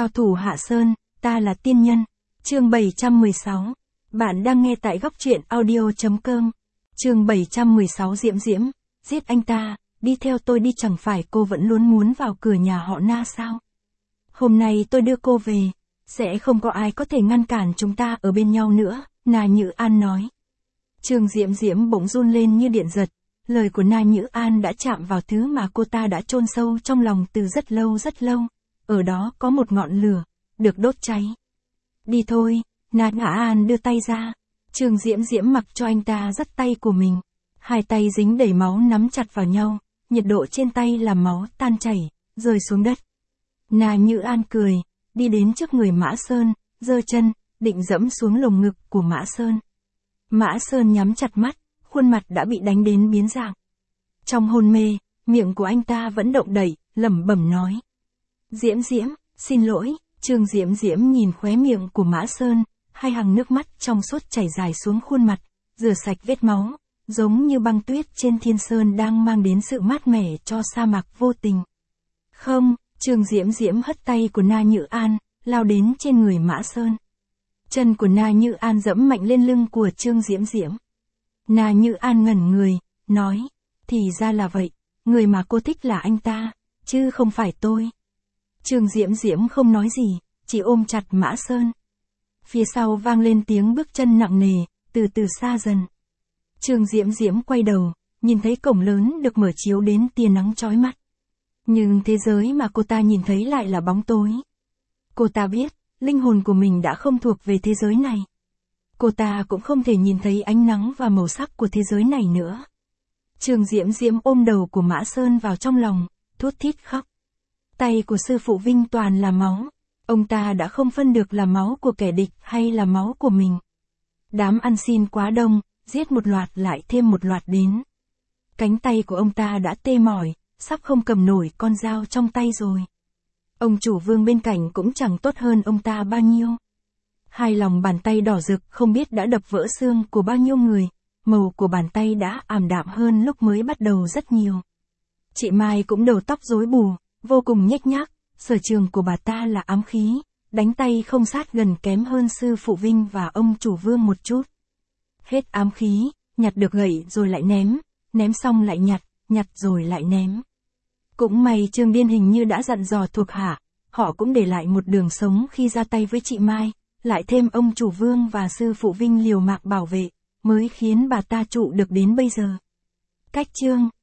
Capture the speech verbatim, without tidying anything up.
Cao thủ Hạ Sơn, ta là tiên nhân. Chương bảy trăm mười sáu. Bạn đang nghe tại góc truyện audio.com. Chương bảy trăm mười sáu. Diễm Diễm, giết anh ta, đi theo tôi đi, chẳng phải cô vẫn luôn muốn vào cửa nhà họ Na sao? Hôm nay tôi đưa cô về, sẽ không có ai có thể ngăn cản chúng ta ở bên nhau nữa, Na Nhữ An nói. Trương Diễm Diễm bỗng run lên như điện giật, lời của Na Nhữ An đã chạm vào thứ mà cô ta đã chôn sâu trong lòng từ rất lâu rất lâu, ở đó có một ngọn lửa, được đốt cháy. Đi thôi, Na Nhữ An đưa tay ra, Trương Diễm Diễm mặc cho anh ta dắt tay của mình, hai tay dính đầy máu nắm chặt vào nhau, nhiệt độ trên tay làm máu tan chảy, rơi xuống đất. Na Nhữ An cười, đi đến trước người Mã Sơn, giơ chân, định dẫm xuống lồng ngực của Mã Sơn. Mã Sơn nhắm chặt mắt, khuôn mặt đã bị đánh đến biến dạng. Trong hôn mê, miệng của anh ta vẫn động đậy, lẩm bẩm nói. Diễm Diễm, xin lỗi. Trương Diễm Diễm nhìn khóe miệng của Mã Sơn, hai hàng nước mắt trong suốt chảy dài xuống khuôn mặt, rửa sạch vết máu, giống như băng tuyết trên thiên sơn đang mang đến sự mát mẻ cho sa mạc vô tình. Không, Trương Diễm Diễm hất tay của Na Nhữ An, lao đến trên người Mã Sơn. Chân của Na Nhữ An dẫm mạnh lên lưng của Trương Diễm Diễm. Na Nhữ An ngẩn người, nói, thì ra là vậy, người mà cô thích là anh ta, chứ không phải tôi. Trương Diễm Diễm không nói gì, chỉ ôm chặt Mã Sơn. Phía sau vang lên tiếng bước chân nặng nề, từ từ xa dần. Trương Diễm Diễm quay đầu, nhìn thấy cổng lớn được mở chiếu đến tia nắng chói mắt. Nhưng thế giới mà cô ta nhìn thấy lại là bóng tối. Cô ta biết, linh hồn của mình đã không thuộc về thế giới này. Cô ta cũng không thể nhìn thấy ánh nắng và màu sắc của thế giới này nữa. Trương Diễm Diễm ôm đầu của Mã Sơn vào trong lòng, thút thít khóc. Tay của sư phụ Vinh toàn là máu, ông ta đã không phân được là máu của kẻ địch hay là máu của mình. Đám ăn xin quá đông, giết một loạt lại thêm một loạt đến. Cánh tay của ông ta đã tê mỏi, sắp không cầm nổi con dao trong tay rồi. Ông chủ Vương bên cạnh cũng chẳng tốt hơn ông ta bao nhiêu. Hai lòng bàn tay đỏ rực không biết đã đập vỡ xương của bao nhiêu người, màu của bàn tay đã ảm đạm hơn lúc mới bắt đầu rất nhiều. Chị Mai cũng đầu tóc rối bù, vô cùng nhếch nhác, sở trường của bà ta là ám khí, đánh tay không sát gần kém hơn sư phụ Vinh và ông chủ Vương một chút. Hết ám khí, nhặt được gậy rồi lại ném, ném xong lại nhặt, nhặt rồi lại ném. Cũng may Trương Điên hình như đã dặn dò thuộc hạ, họ cũng để lại một đường sống khi ra tay với chị Mai, lại thêm ông chủ Vương và sư phụ Vinh liều mạng bảo vệ, mới khiến bà ta trụ được đến bây giờ. Cách chương